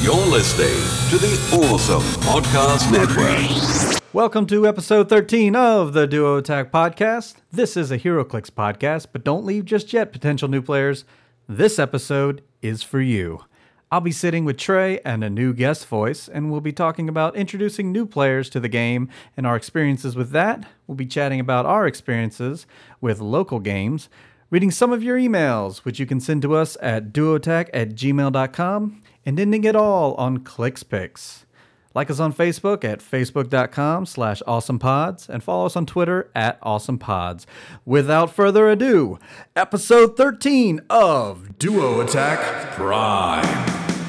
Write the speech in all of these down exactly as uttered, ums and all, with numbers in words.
You're listening to the Awesome Podcast Network. Welcome to episode thirteen of the Duo Attack Podcast. This is a HeroClix podcast, but don't leave just yet, potential new players. This episode is for you. I'll be sitting with Trey and a new guest voice, and we'll be talking about introducing new players to the game and our experiences with that. We'll be chatting about our experiences with local games, reading some of your emails, which you can send to us at duoattack at gmail dot com, and ending it all on ClixPix. Like us on Facebook at facebook.com slash awesomepods and follow us on Twitter at awesomepods. Without further ado, episode thirteen of Duo Attack Prime.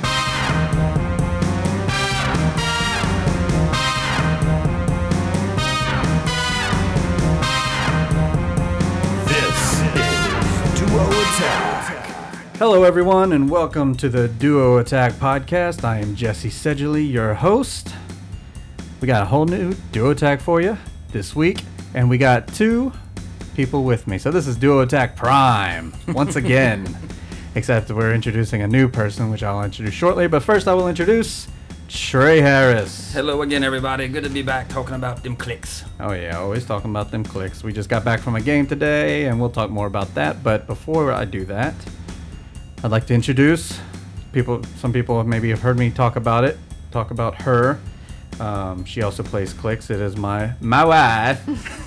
Hello, everyone, and welcome to the Duo Attack Podcast. I am Jesse Sedgley, your host. We got a whole new Duo Attack for you this week, and we got two people with me. So this is Duo Attack Prime, once again, except we're introducing a new person, which I'll introduce shortly. But first, I will introduce Trey Harris. Hello again, everybody. Good to be back talking about them clicks. Oh, yeah, always talking about them clicks. We just got back from a game today, and we'll talk more about that. But before I do that, I'd like to introduce people. Some people maybe have heard me talk about it, talk about her. Um, she also plays clicks. It is my my wife,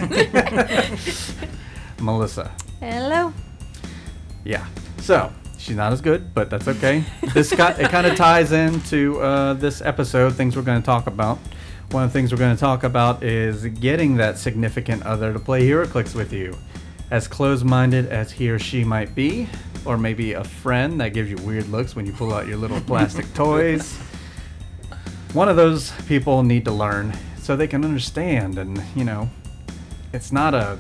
Melissa. Hello. Yeah. So she's not as good, but that's okay. This got, it kind of ties into uh, this episode. Things we're going to talk about. One of the things we're going to talk about is getting that significant other to play HeroClix with you. As closed-minded as he or she might be, or maybe a friend that gives you weird looks when you pull out your little plastic toys. One of those people need to learn so they can understand, and you know, it's not a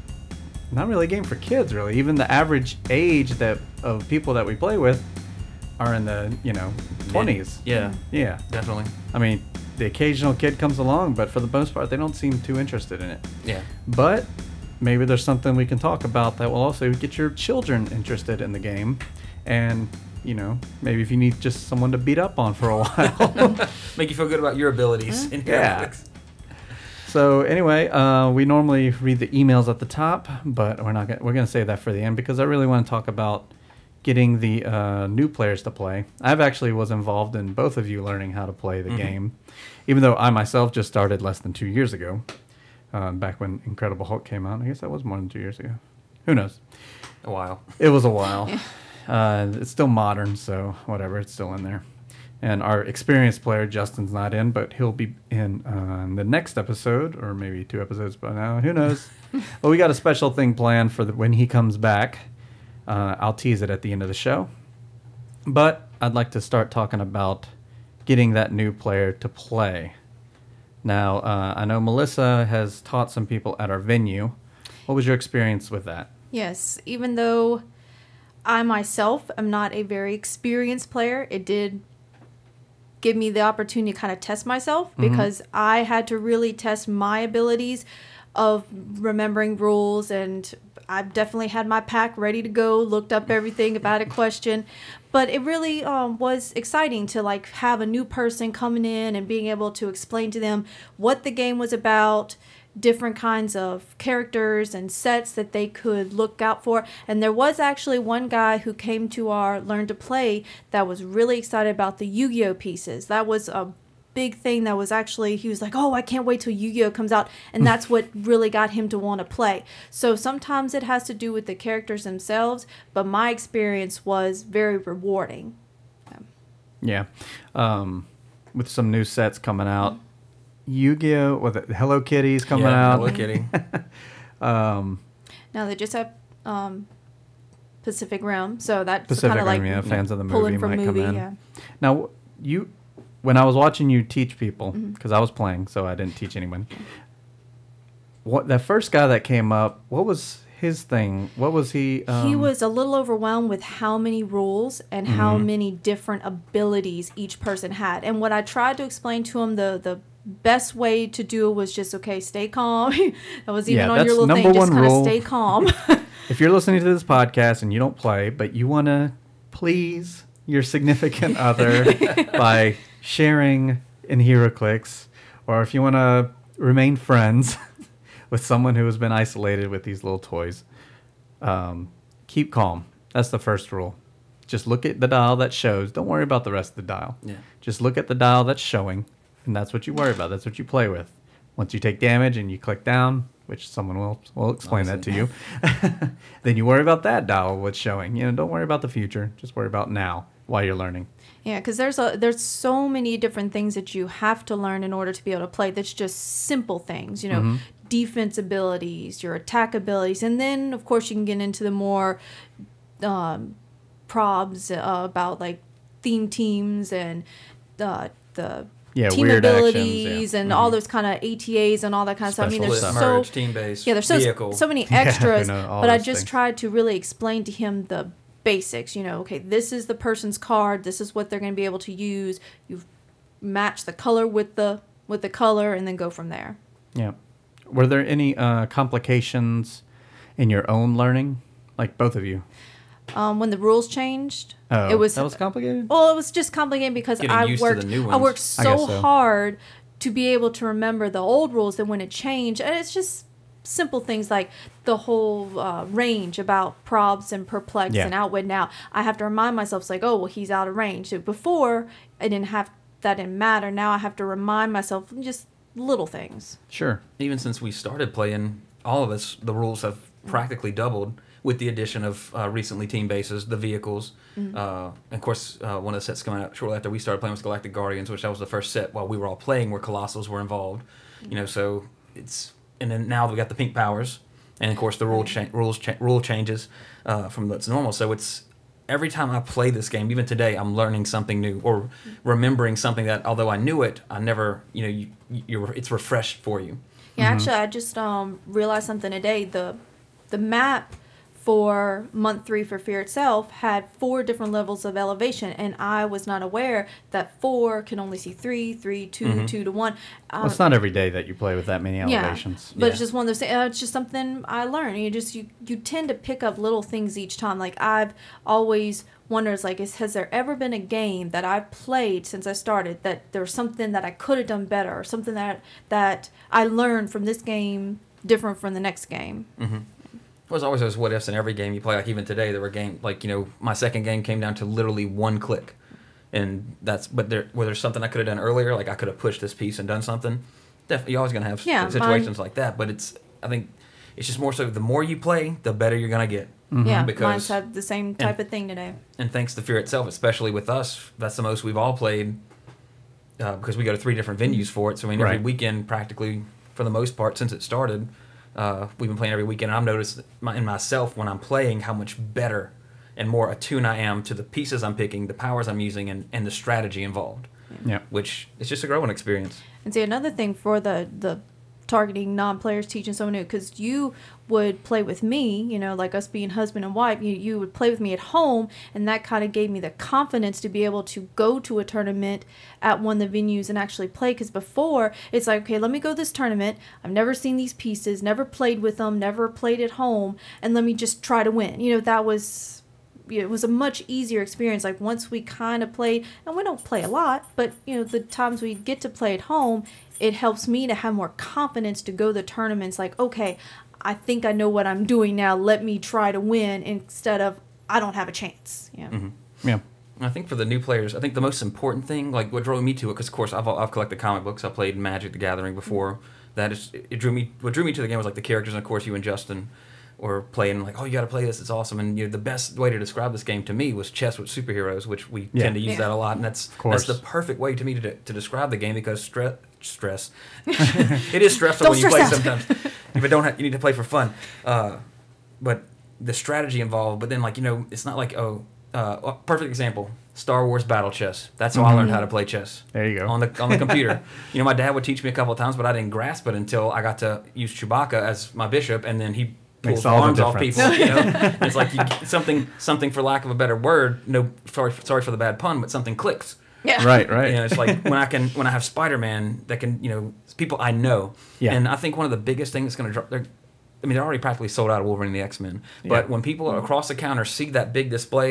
not really a game for kids, really. Even the average age that of people that we play with are in the, you know, twenties. Yeah, Yeah. definitely. I mean, the occasional kid comes along, but for the most part, they don't seem too interested in it. Yeah. But maybe there's something we can talk about that will also get your children interested in the game. And, you know, maybe if you need just someone to beat up on for a while. Make you feel good about your abilities in Yeah. HeroClix. So anyway, uh, we normally read the emails at the top, but we're not gonna, we're going to save that for the end because I really want to talk about getting the uh, new players to play. I've actually was involved in both of you learning how to play the mm-hmm. game, even though I myself just started less than two years ago. Uh, back when Incredible Hulk came out. I guess that was more than two years ago. Who knows? A while. It was a while. uh, it's still modern, so whatever. It's still in there. And our experienced player, Justin's not in, but he'll be in uh, the next episode, or maybe two episodes by now. Who knows? Well, we got a special thing planned for the, when he comes back. Uh, I'll tease it at the end of the show. But I'd like to start talking about getting that new player to play. Now, uh, I know Melissa has taught some people at our venue. What was your experience with that? Yes, even though I myself am not a very experienced player, it did give me the opportunity to kind of test myself mm-hmm. because I had to really test my abilities of remembering rules, and I've definitely had my pack ready to go, looked up everything if I had a question. But it really um, was exciting to like have a new person coming in and being able to explain to them what the game was about, different kinds of characters and sets that they could look out for. And there was actually one guy who came to our Learn to Play that was really excited about the Yu-Gi-Oh pieces. That was a big thing that was actually, he was like, oh, I can't wait till Yu-Gi-Oh comes out, and that's what really got him to want to play. So sometimes it has to do with the characters themselves, but my experience was very rewarding. Yeah. Um, with some new sets coming out, Yu-Gi-Oh, with it, Hello Kitty's coming yeah, out. Hello Kitty. um, now they just have um, Pacific Rim, so that's Pacific kind of like Rim, yeah, fans of the movie pulling from might movie, come in. yeah. Now, you... When I was watching you teach people, because mm-hmm. I was playing, so I didn't teach anyone. What that first guy that came up, what was his thing? What was he? Um, he was a little overwhelmed with how many rules and mm-hmm. how many different abilities each person had. And what I tried to explain to him, the the best way to do it was just, okay, stay calm. That was even yeah, on your little thing, just kind of stay calm. If you're listening to this podcast and you don't play, but you want to please your significant other by sharing in HeroClix, or if you want to remain friends with someone who has been isolated with these little toys, um, keep calm. That's the first rule. Just look at the dial that shows. Don't worry about the rest of the dial. Yeah. Just look at the dial that's showing, and that's what you worry about. That's what you play with. Once you take damage and you click down, which someone will will explain that to you, then you worry about that dial, what's showing. You know, don't worry about the future. Just worry about now while you're learning. Yeah, because there's a there's so many different things that you have to learn in order to be able to play. That's just simple things, you know, Mm-hmm. defense abilities, your attack abilities, and then of course you can get into the more um, probs uh, about like theme teams and uh, the Yeah, team weird actions, abilities yeah. and all those kind of A T As and all that kind of stuff. I mean, Special there's stuff. so Merge, team-based, yeah, there's so vehicle. so many extras, know, all but I those just things. tried to really explain to him the basics. You know, okay, this is the person's card. This is what they're going to be able to use. You match the color with the with the color, and then go from there. Yeah. Were there any uh, complications in your own learning, like both of you? Um, when the rules changed, Oh, it was that was complicated. well, it was just complicated because Getting I used to worked the new I ones. worked I so, guess so. hard to be able to remember the old rules that when it changed, and it's just simple things like the whole uh, range about probs and perplex Yeah. and outwit. Now I have to remind myself, it's like, oh well, he's out of range. So before I didn't have that didn't matter. Now I have to remind myself just little things. Sure. Even since we started playing, all of us, the rules have practically doubled with the addition of uh, recently team bases, the vehicles. Uh, and of course, uh, one of the sets coming out shortly after we started playing was Galactic Guardians, which that was the first set while we were all playing where Colossals were involved. You know, so it's and then now we got the pink powers, and of course the rule cha- rules cha- rule changes uh, from what's normal. So it's every time I play this game, even today, I'm learning something new or remembering something that although I knew it, I never, you know, you, you're it's refreshed for you. Yeah, actually, I just um, realized something today. The the map for month three for Fear Itself had four different levels of elevation, and I was not aware that four can only see three, three, two, two to one. Uh, Well, it's not every day that you play with that many elevations. but Yeah. it's just one of those things. Uh, it's just something I learned. You just you you tend to pick up little things each time. Like I've always wondered, like, is, has there ever been a game that I've played since I started that there's something that I could have done better, or something that that I learned from this game different from the next game? There's always those what ifs in every game you play. Like even today, there were game like you know my second game came down to literally one click, and that's but there where there's something I could have done earlier, like I could have pushed this piece and done something. Definitely, you're always gonna have Yeah, situations mine- like that. But it's I think it's just more so the more you play, the better you're gonna get. Yeah, Because- mine's had the same type of thing today. And thanks to Fear Itself, especially with us, that's the most we've all played uh, because we go to three different venues for it. So I mean, every Right. weekend, practically for the most part, since it started, uh, we've been playing every weekend. And I've noticed my, in myself when I'm playing how much better and more attuned I am to the pieces I'm picking, the powers I'm using, and, and the strategy involved. Yeah. Which it's just a growing experience. And see, another thing for the the targeting non-players, teaching someone new, because you would play with me, you know, like us being husband and wife, you, you would play with me at home, and that kind of gave me the confidence to be able to go to a tournament at one of the venues and actually play, because before, it's like, okay, let me go to this tournament, I've never seen these pieces, never played with them, never played at home, and let me just try to win. You know, that was... it was a much easier experience. Like once we kind of played, and we don't play a lot, but you know the times we get to play at home, it helps me to have more confidence to go to the tournaments. Like, okay, I think I know what I'm doing now. Let me try to win instead of I don't have a chance. Yeah. Mm-hmm. Yeah. I think for the new players, I think the most important thing, like what drove me to it, because of course I've I've collected comic books. I played Magic: The Gathering before. That is, it drew me. What drew me to the game was like the characters, and of course you and Justin were playing like, oh, you got to play this. It's awesome. And you know, the best way to describe this game to me was chess with superheroes, which we Yeah. tend to use Yeah. that a lot, and that's course. that's the perfect way to me to to describe the game because stress stress. It is stressful Don't when you stress play out. sometimes. If you don't, have, you need to play for fun. Uh, but the strategy involved. But then, like you know, it's not like oh, uh, a perfect example: Star Wars battle chess. That's how I learned how to play chess. There you go. On the on the computer. You know, my dad would teach me a couple of times, but I didn't grasp it until I got to use Chewbacca as my bishop, and then he pulls Makes all the arms off difference. people. You know, And it's like you, something something for lack of a better word. No, sorry sorry for the bad pun, but something clicks. Yeah. Right, right. You know, it's like when I can when I have Spider-Man that can, you know, people I know. Yeah. And I think one of the biggest things that's going to drop. I mean, they're already practically sold out of Wolverine and the X-Men. But Yeah. when people across the counter see that big display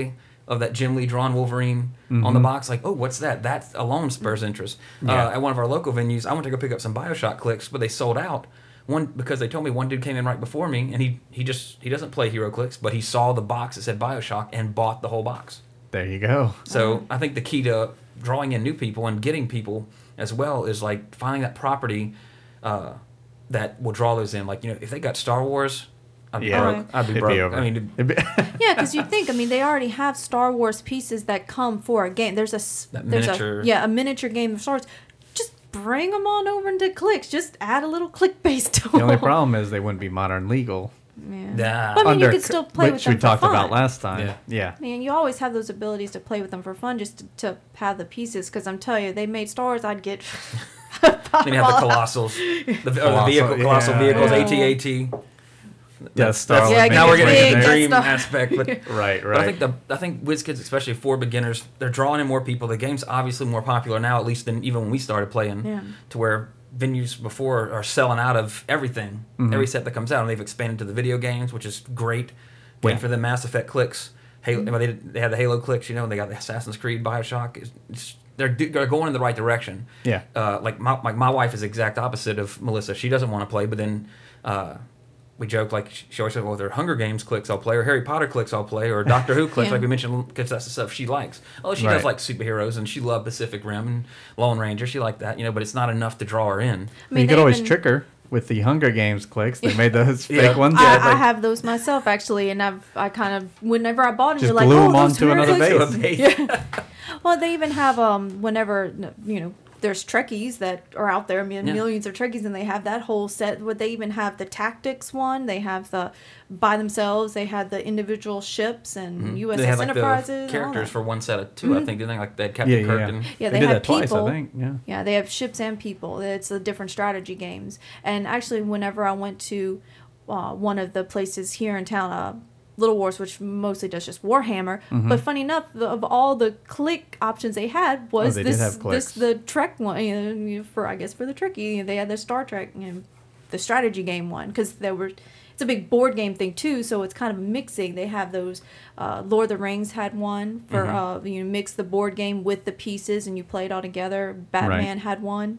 of that Jim Lee drawn Wolverine Mm-hmm. on the box. Like, oh, what's that? That alone spurs interest. Yeah. Uh, at one of our local venues, I went to go pick up some Bioshock clicks, but they sold out. One because they told me one dude came in right before me, and he he just he doesn't play Hero Clicks, but he saw the box that said Bioshock and bought the whole box. There you go. So I think the key to drawing in new people and getting people as well is like finding that property uh, that will draw those in. Like, you know, if they got Star Wars, I'd be Yeah. broke. I'd be It'd broke. be over. I mean, It'd be- Yeah, because you think, I mean, they already have Star Wars pieces that come for a game. There's a s- That there's miniature. a yeah a miniature game of Star Wars. Just bring them on over into clicks. Just add a little click base to the only them. problem is they wouldn't be modern legal. Yeah. Nah. But I mean, you Under- could still play with which them we for talked fun. about last time. Yeah. Yeah. I mean, you always have those abilities to play with them for fun, just to, to have the pieces. Because I'm telling you, they made Star Wars, I'd get. then you have the colossals, the, or the Colossal, vehicle, colossal yeah, vehicles, yeah. A T A T. Yeah, Star Wars. Yeah, Now we're getting big, into the that's dream not- aspect, but Right, But I right. think the I think WizKids, especially for beginners, they're drawing in more people. The game's obviously more popular now, at least than even when we started playing. Yeah. To where venues before are selling out of everything, Mm-hmm. every set that comes out, and they've expanded to the video games, which is great. Waiting Yeah. for the Mass Effect clicks. Halo, well, they did, they had the Halo clicks, you know. They got the Assassin's Creed, Bioshock. It's, it's, they're do- they're going in the right direction. Yeah. Uh, like my like my wife is the exact opposite of Melissa. She doesn't want to play, but then. Uh, we joke like she always said, well, there are Hunger Games clicks I'll play, or Harry Potter clicks I'll play, or Doctor Who clicks, Yeah. like we mentioned, because that's the stuff she likes. Oh, she Right. does like superheroes, and she loved Pacific Rim and Lone Ranger. She liked that, you know, but it's not enough to draw her in. I mean, you could they always even- trick her with the Hunger Games clicks. They made those Yeah. fake ones. Yeah, I, it's I like- have those myself actually, and I've I kind of whenever I bought them, Just you're like, glue oh, them those onto another Hero base. Clicks. So they- Well, they even have um whenever you know there's Trekkies that are out there. I mean, Yeah. millions of Trekkies, and they have that whole set. Where they even have the tactics one. They have the by themselves. They had the individual ships and U S S Mm-hmm. they had like Enterprises. the and all characters that. for one set of 2 I think, didn't they? Like they had Captain Yeah, yeah, Kirk yeah. and Yeah, they, they did had that twice, people. I think. Yeah. Yeah, they have ships and people. It's the different strategy games. And actually, whenever I went to uh, one of the places here in town, uh, Little Wars, which mostly does just Warhammer. Mm-hmm. But funny enough, the, of all the click options they had was Oh, they did this have this clicks. the Trek one. You know, you know, for I guess for the Trekkie, they had the Star Trek, you know, the strategy game one, because there were. It's a big board game thing too, so it's kind of mixing. They have those. Uh, Lord of the Rings had one for Mm-hmm. uh, you know mix the board game with the pieces and you play it all together. Batman had one.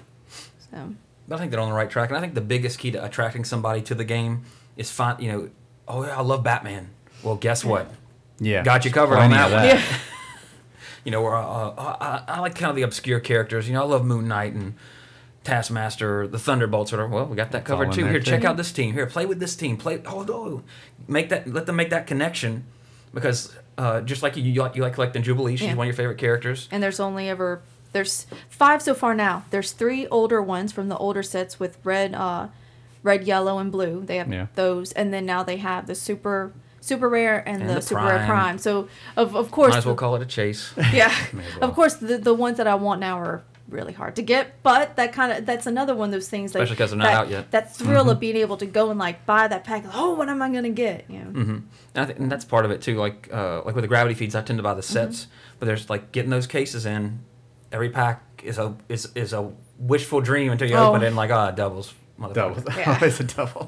So I think they're on the right track, and I think the biggest key to attracting somebody to the game is find, you know, oh yeah, I love Batman. Well, guess what? Yeah. Got you covered on Plenty that of one. You know, where, uh, uh, I, I like kind of the obscure characters. You know, I love Moon Knight and Taskmaster, the Thunderbolts. Or well, we got that covered all in too. there, Here, too. check out this team. Here, play with this team. Play. Oh no, make that. Let them make that connection, because uh, just like you, you like you like collecting Jubilee. She's Yeah. one of your favorite characters. and there's only ever there's five so far now. There's three older ones from the older sets with red, uh, red, yellow, and blue. They have Yeah. those, and then now they have the super super rare and, And the, the super rare prime. prime. So of of course, Might as well the- call it a chase. yeah, May as well. of course the the ones that I want now are really hard to get, but that kind of that's another one of those things, like, Especially 'cause they're not that, out yet. That thrill of being able to go and like buy that pack. Oh, what am I gonna get? You know. Mm-hmm. And I think and that's part of it too. Like uh, like with the gravity feeds, I tend to buy the sets, but there's like getting those cases in. Every pack is a is is a wishful dream until you Oh. open it and like, ah, doubles, motherfucker. Double. Yeah. Always a double.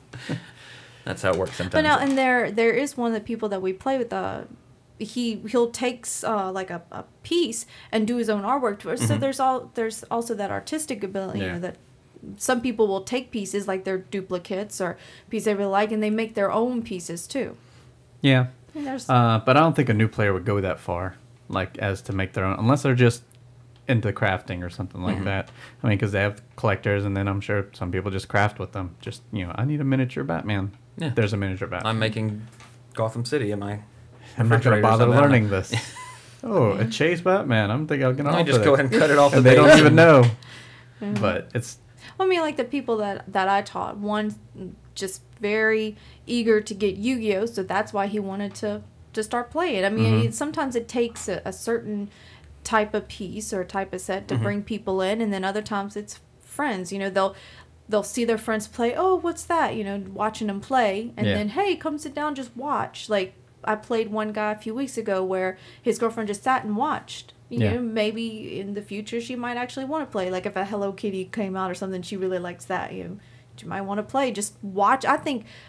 That's how it works sometimes. But now, and there there is one of the people that we play with. Uh, he he'll takes uh, like a, a piece and do his own artwork to it. So there's all there's also that artistic ability. You Yeah. know, that some people will take pieces like their duplicates or pieces they really like, and they make their own pieces too. Yeah. And there's Uh, but I don't think a new player would go that far, like as to make their own, unless they're just into crafting or something like that. I mean, because they have collectors, and then I'm sure some people just craft with them. Just, you know, I need a miniature Batman. Yeah. There's a miniature Batman. I'm making Gotham City in my. I'm not going refrigerator to or bother something. I don't learning know. this. Oh, a chase Batman. I'm thinking I'll get Let off me just of go it. ahead and cut it off the And they base don't even and- know. But it's I mean, like the people that that I taught, one just very eager to get Yu-Gi-Oh, so that's why he wanted to to start playing. I mean, it, sometimes it takes a, a certain type of piece or type of set to bring people in, and then other times it's friends. You know, they'll they'll see their friends play. Oh, what's that? You know, watching them play, and Yeah. then hey, come sit down, just watch. Like I played one guy a few weeks ago where his girlfriend just sat and watched. You Yeah. know, maybe in the future she might actually want to play. Like if a Hello Kitty came out or something, she really likes that. You know, she might want to play. Just watch. I think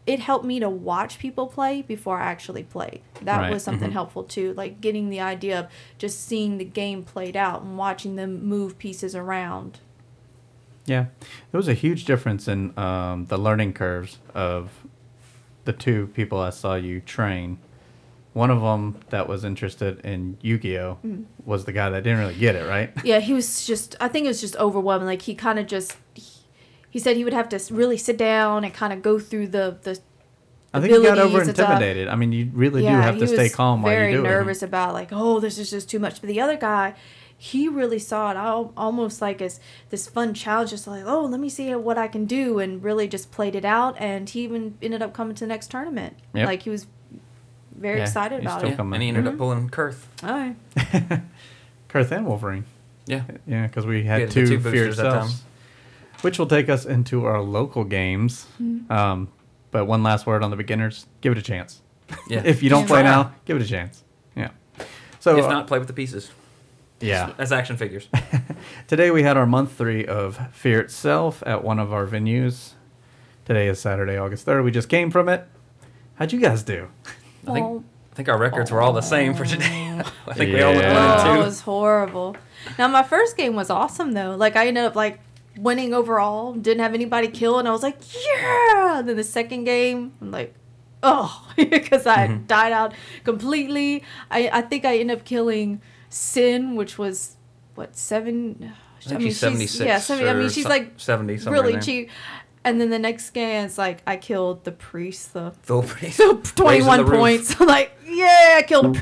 it helped me to watch people play before I actually played. That Right. was something Mm-hmm. helpful too, like getting the idea of just seeing the game played out and watching them move pieces around. Yeah, there was a huge difference in um, the learning curves of the two people I saw you train. One of them that was interested in Yu-Gi-Oh Mm. was the guy that didn't really get it, right? Yeah, he was just, I think it was just overwhelming. Like, he kind of just, he, he said he would have to s- really sit down and kind of go through the, the I think he got abilities over and stuff. intimidated. I mean, you really do Yeah, have he to stay was calm while you very do nervous about, like, oh, this is just too much. But the other guy, he really saw it al- almost like as this fun challenge, just like, oh, let me see what I can do, and really just played it out. And he even ended up coming to the next tournament. Yep. Like, he was very Yeah, excited he's about still it. coming. And he ended Mhm. up pulling Kurth. All right. it. Kurth and Wolverine. Yeah. Yeah, because we had Yeah, the two, two feared boosters that time. selves. Which will take us into our local games. Mm-hmm. Um, but one last word on the beginners. Give it a chance. Yeah. If you don't Yeah. play Try. now, give it a chance. Yeah. So If uh, not, play with the pieces. yeah. As action figures. Today we had our month three of Fear Itself at one of our venues. Today is Saturday, August third. We just came from it. How'd you guys do? I think Well, I think our records were all the same for today. I think we all went Yeah. one oh, and it two. was horrible. Now, my first game was awesome, though. Like, I ended up, like, winning overall. Didn't have anybody kill, and I was like, yeah! And then the second game, I'm like, oh, because I Mm-hmm. died out completely. I, I think I ended up killing Sin, which was, what, seven? I think she's seventy-six. Yeah, seventy, I mean, or she's so- like seventy, somewhere really in there. cheap. And then the next game, it's like, I killed the priest, the Phil Priest. so Raising twenty-one the roof. points. I'm like, yeah, I killed.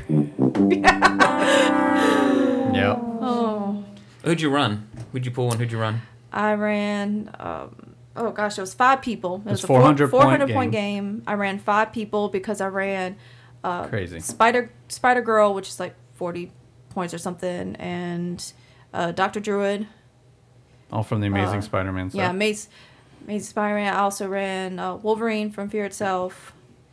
Yeah. Oh, Who'd you run? Who'd you pull and who'd you run? I ran. Um, oh gosh, it was five people. It It's was a four hundred four hundred point point game. I ran five people because I ran uh, Crazy. Spider Spider Girl, which is like forty points or something, and uh, Doctor Druid. All from the Amazing Uh, Spider-Man stuff. Yeah, Maze, Maze Spider-Man. I also ran uh, Wolverine from Fear Itself.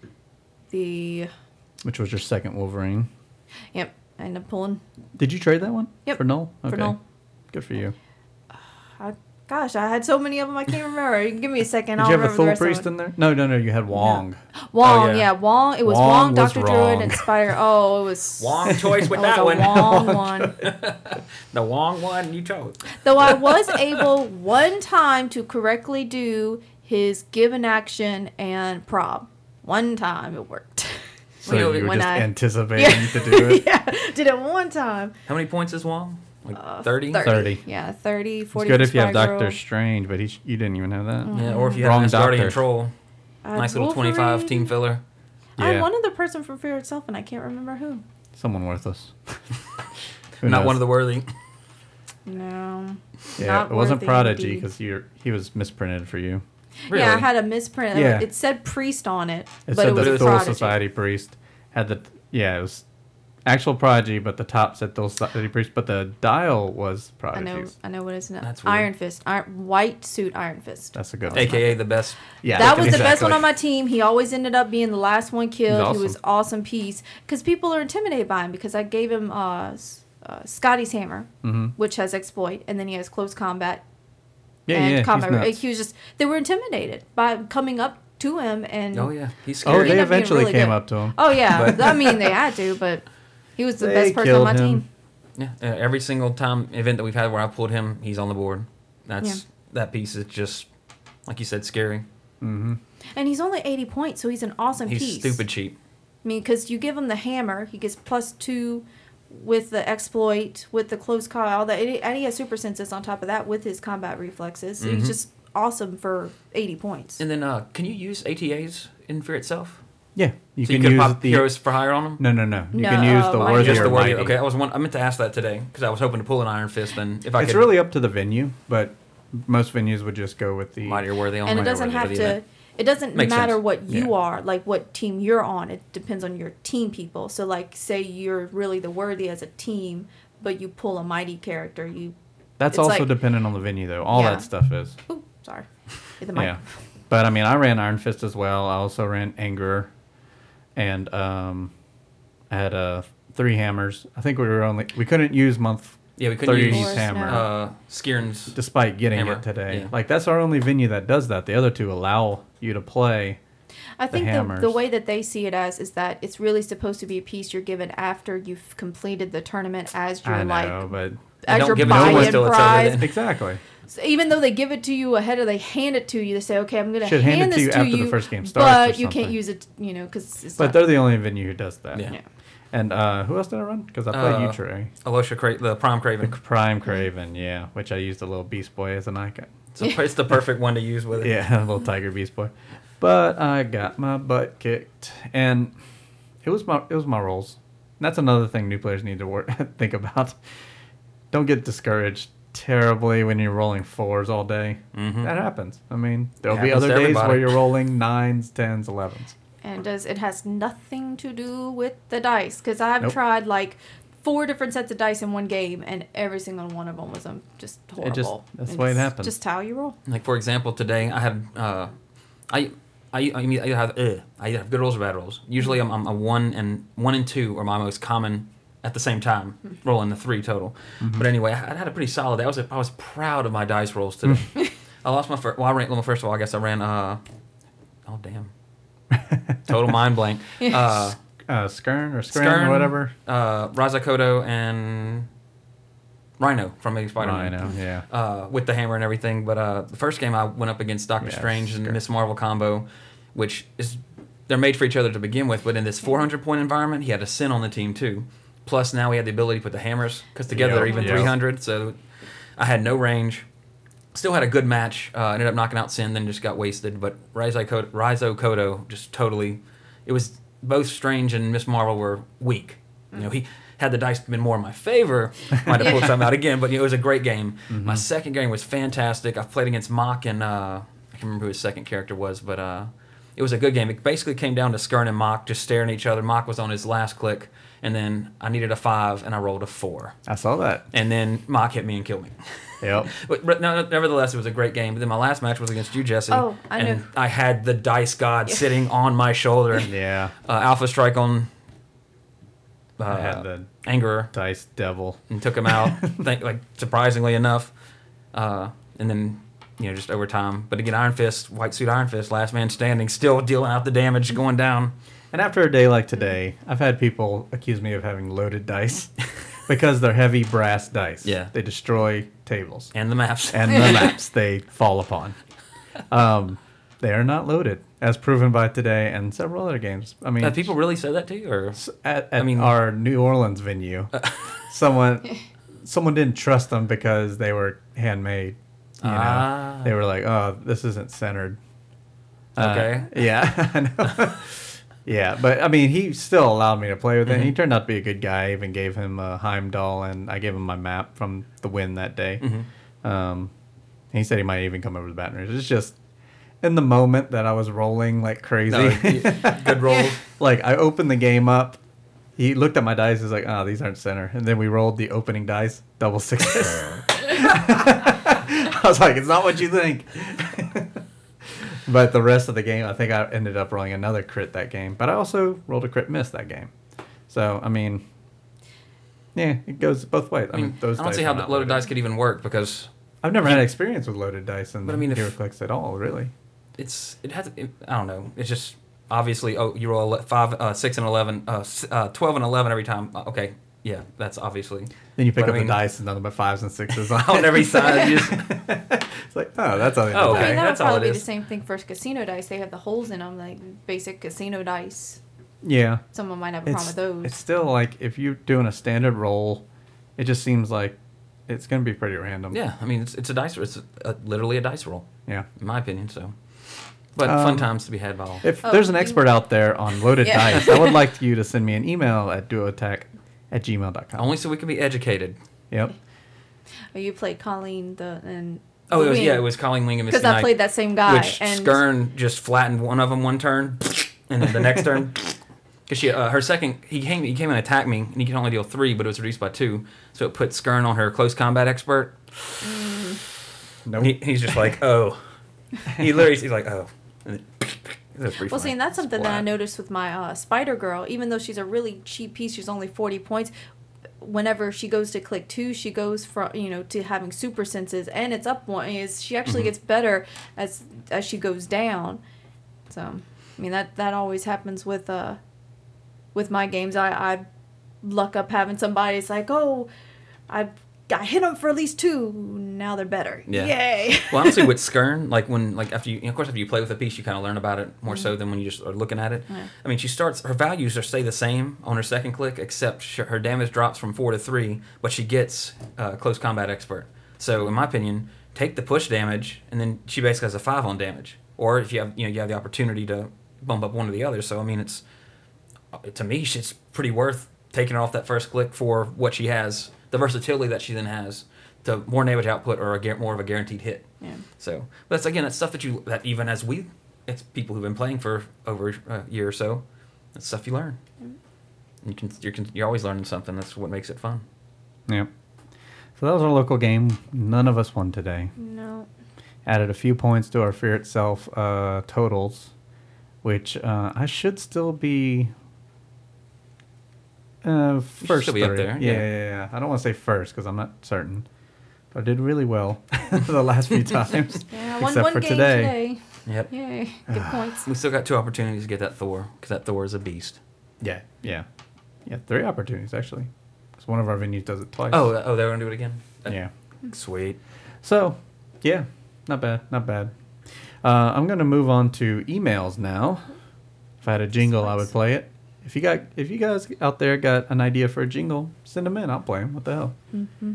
The Which was your second Wolverine. yep, I ended up pulling. Did you trade that one? Yep, For Null? for Null. Good for you. I, gosh, I had so many of them. I can't remember. You can give me a second. Did I'll you have a remember the Thor rest of Priest them. in there? No, no, no. You had Wong. Wong, Oh, yeah. yeah. Wong. It was Wong Wong, was Doctor Druid, wrong. and Spider. Oh, it was Wong choice with it that was one. a Wong one. The Wong one you chose. Though I was able one time to correctly do his given action and prob. One time it worked. So Well, you were when just I- anticipating to do it. yeah, did it one time. How many points is Wong? Like Uh, thirty? thirty. Yeah, thirty, It's forty. good for if you have Spider-Girl. Doctor Strange, but he sh- you didn't even have that. Yeah, or if you Wrong have an Guardian doctor. Troll. Uh, Nice little twenty-five Wolverine. team filler. I had Yeah. one other person from Fear Itself, and I can't remember who. Someone worthless. Who Not knows? one of the worthy. No. Yeah, not it wasn't worthy Prodigy indeed. because you he was misprinted for you. Really? Yeah, I had a misprint. Yeah. It said priest on it, It but said it was the a Thule Prodigy. Society Priest had the yeah it was actual Prodigy, but the top said Thule Society Priest, but the dial was I Prodigy. know, I know what it is now. That's weird. Iron Fist, Iron, white suit Iron Fist. That's a good one. A K A the best. Yeah, that was the best exactly. one on my team. He always ended up being the last one killed. He's He was awesome piece because people are intimidated by him because I gave him uh, s- uh, Scotty's hammer, Mhm. which has exploit, and then he has close combat Yeah, and yeah, he's combat. nuts. He was just they were intimidated by coming up to him and Oh yeah, he's Oh, scary. they ended up being eventually really came good. up to him. Oh yeah, But- I mean they had to, but he was the They best person on killed my him. team. Yeah, uh, every single time event that we've had where I pulled him, he's on the board. That's Yeah. that piece is just like you said, scary. Mm-hmm. And he's only eighty points, so he's an awesome He's piece. stupid cheap. I mean, because you give him the hammer, he gets plus two with the exploit, with the close call, all that, and he has super senses on top of that with his combat reflexes. So he's Mhm. just awesome for eighty points. And then, uh, can you use A T As in Fear itself? Yeah, you so can you can use pop the heroes for hire on them. no, no, no. You No, can use the uh, worthy Just or the warrior. mighty. Okay, I was one, I meant to ask that today because I was hoping to pull an Iron Fist. And if I It's could, really up to the venue, but most venues would just go with the mighty or worthy on And it mighty or doesn't worthy have for the to. event. It doesn't Makes matter sense. what you Yeah. are, like what team you're on. It depends on your team people. So, like, say you're really the worthy as a team, but you pull a mighty character. You, That's it's also like- dependent on the venue, though. All Yeah. that stuff is. ooh, sorry, hit the mic. Yeah. But I mean, I ran Iron Fist as well. I also ran Angerer, and um, I had uh, three hammers. I think we were only we couldn't use month Yeah, we couldn't thirty's use hammer, no. uh, Skieran's. despite getting hammer, it today. yeah. Like that's our only venue that does that. The other two allow you to play I think the, hammers. the way that they see it as is that it's really supposed to be a piece you're given after you've completed the tournament as your I know, like but as don't your give it to us buy-in till it's over prize. then. exactly. So even though they give it to you ahead of they hand it to you, they say, okay, I'm going to Should hand, hand it to this you to after you, the first game starts but or you can't something. use it, you know, because it's But not, they're the only venue who does that. Yeah. yeah. And uh, who else did I run? Because I played Uh, you, Trey. Alosha, Cra- the Prime Craven. Prime Craven, yeah, which I used a little Beast Boy as an icon. It's, a, it's the perfect one to use with it. Yeah, a little Tiger Beast Boy. But I got my butt kicked, and it was my it was my rolls. And that's another thing new players need to work think about. Don't get discouraged terribly when you're rolling fours all day. Mhm. That happens. I mean, there'll It be happens other to days everybody. where you're rolling nines, tens, elevens. And does it has nothing to do with the dice because I've Nope. tried like four different sets of dice in one game, and every single one of them was um, just horrible. just- that's the And way it it's happens. Just how you roll. Like for example, today I had uh, I I I mean I either have uh, I either have good rolls or bad rolls. Usually I'm, I'm a one and one and two are my most common at the same time, rolling the three total. But anyway, I had I had a pretty solid day. I was I was proud of my dice rolls today. I lost my first. Well, I ran. Well, first of all, I guess I ran. Uh, oh damn, total mind blank. Uh, Uh, Skern or Skern, Skern, or whatever. Uh, Razakoto and Rhino from Maybe Spider-Man. Rhino, yeah. Uh, with the hammer and everything. But uh, the first game I went up against Doctor Yeah, Strange and Skern. Miss Marvel combo, which is they're made for each other to begin with. But in this four hundred point environment, he had a Sin on the team too. Plus now he had the ability to put the hammers because together Yep, they're even yep. three hundred. So I had no range. Still had a good match. Uh, ended up knocking out Sin, then just got wasted. But Raizo Kodo, Raizo Kodo just totally. It was both Strange and Miss Marvel were weak. You know, he had the dice been more in my favor, might have pulled something out again. But you know, it was a great game. My second game was fantastic. I've played against Mock and uh, I can't remember who his second character was, but uh, it was a good game. It basically came down to Skern and Mock just staring at each other. Mock was on his last click, and then I needed a five, and I rolled a four. I saw that. And then Mock hit me and killed me. Yep. But, but no, nevertheless, it was a great game. But then my last match was against you, Jesse. Oh, I and know. I had the dice god sitting on my shoulder. Yeah. Uh, Alpha Strike on uh, I had the Angerer Dice Devil. and took him out. think, like surprisingly enough, uh, and then you know just over time. But again, Iron Fist, White Suit Iron Fist, last man standing, still dealing out the damage, going down. And after a day like today, I've had people accuse me of having loaded dice because they're heavy brass dice. Yeah. They destroy tables. And the maps. And the maps they fall upon. Um, they are not loaded, as proven by today and several other games. I mean, Have people really said that to you, or at, at I mean- our New Orleans venue, someone someone didn't trust them because they were handmade. You know, Ah. they were like, "Oh, this isn't centered." Okay. Uh, yeah, I know. Yeah, but I mean, he still allowed me to play with it. Mm-hmm. He turned out to be a good guy. I even gave him a Heimdall, and I gave him my map from the win that day. Mm-hmm. Um, he said he might even come over to Baton Rouge. It's just in the moment that I was rolling like crazy. no, y- good rolls? Like I opened the game up. He looked at my dice. He's like, "Oh, these aren't center." And then we rolled the opening dice, double sixes. I was like, "It's not what you think." But the rest of the game, I think I ended up rolling another crit that game. But I also rolled a crit miss that game. So I mean, yeah, it goes both ways. I I mean, mean, those. I don't dice see are how not loaded dice could even work because I've never had experience with loaded dice in But I mean, if- HeroClix at all, really. it's it has it, I don't know. It's just obviously oh you roll ele- five, uh, six and eleven, uh, s- uh, twelve and eleven every time. Uh, okay, yeah, that's obviously. Then you pick But up I mean- the dice and nothing but fives and sixes on, On every side, you just It's like, oh, that's all. they Oh, do. I okay. mean, that would that's all probably it be is. the same thing for casino dice. They have the holes in them, like basic casino dice. Yeah. Someone might have a problem It's, with those. it's still like if you're doing a standard roll, it just seems like it's going to be pretty random. yeah. I mean, it's it's a dice. It's a, literally a dice roll, Yeah. in my opinion. So, but Um, fun times to be had by all. If Oh, there's an you- expert out there on loaded Yeah. dice, I would like you to send me an email at duotac at gmail dot com. Only so we can be educated. Yep. Oh, you played Colleen the and. Oh, it was, Win. yeah, it was Colleen Wing and Misty Because I Knight, played that same guy. which and Skern just flattened one of them one turn, and then the next turn, because she uh, her second he came he came and attacked me, and he could only deal three, but it was reduced by two, so it put Skern on her close combat expert. Nope. He, he's just like, oh, he literally he's like, oh. And it, that's pretty Well, see, funny. and that's something that I Splat. noticed with my uh, Spider Girl. Even though she's a really cheap piece, she's only forty points. Whenever she goes to click two, she goes from you know to having super senses, and it's up one. Is she actually Mhm. gets better as as she goes down? So I mean, that, that always happens with uh, with my games. I, I luck up having somebody, it's like, oh, I I hit them for at least two. Now they're better. Yeah. Yay. Well, honestly, with Skern, like when, like after you, you know, of course, after you play with a piece, you kind of learn about it more so than when you just are looking at it. Yeah. I mean, she starts, her values are stay the same on her second click, except sh- her damage drops from four to three, but she gets uh, close combat expert. So, in my opinion, take the push damage, and then she basically has a five on damage. Or if you have, you know, you have the opportunity to bump up one or the other. So, I mean, it's to me, it's pretty worth taking her off that first click for what she has, the versatility that she then has. To more damage output or a gar- more of a guaranteed hit. Yeah. So, but that's again, that's stuff that you that even as we, it's people who've been playing for over a year or so. That's stuff you learn. Mm-hmm. You can you're you're always learning something. That's what makes it fun. Yep. So that was our local game. None of us won today. No. Added a few points to our Fear Itself uh, totals, which uh, I should still be. Uh, first still be up three. there, Yeah, yeah. yeah, yeah. I don't want to say first because I'm not certain. But I did really well the last few times. Yeah, one, except one for game today. today. Yep. Yay. Good points. We still got two opportunities to get that Thor because that Thor is a beast. Yeah, yeah. Yeah, three opportunities actually. Because one of our venues does it twice. Oh, uh, oh, they're gonna do it again. Yeah. Sweet. So, yeah, not bad, not bad. Uh, I'm gonna move on to emails now. If I had a jingle, I would play it. If you got, if you guys out there got an idea for a jingle, send them in. I'll play them. What the hell?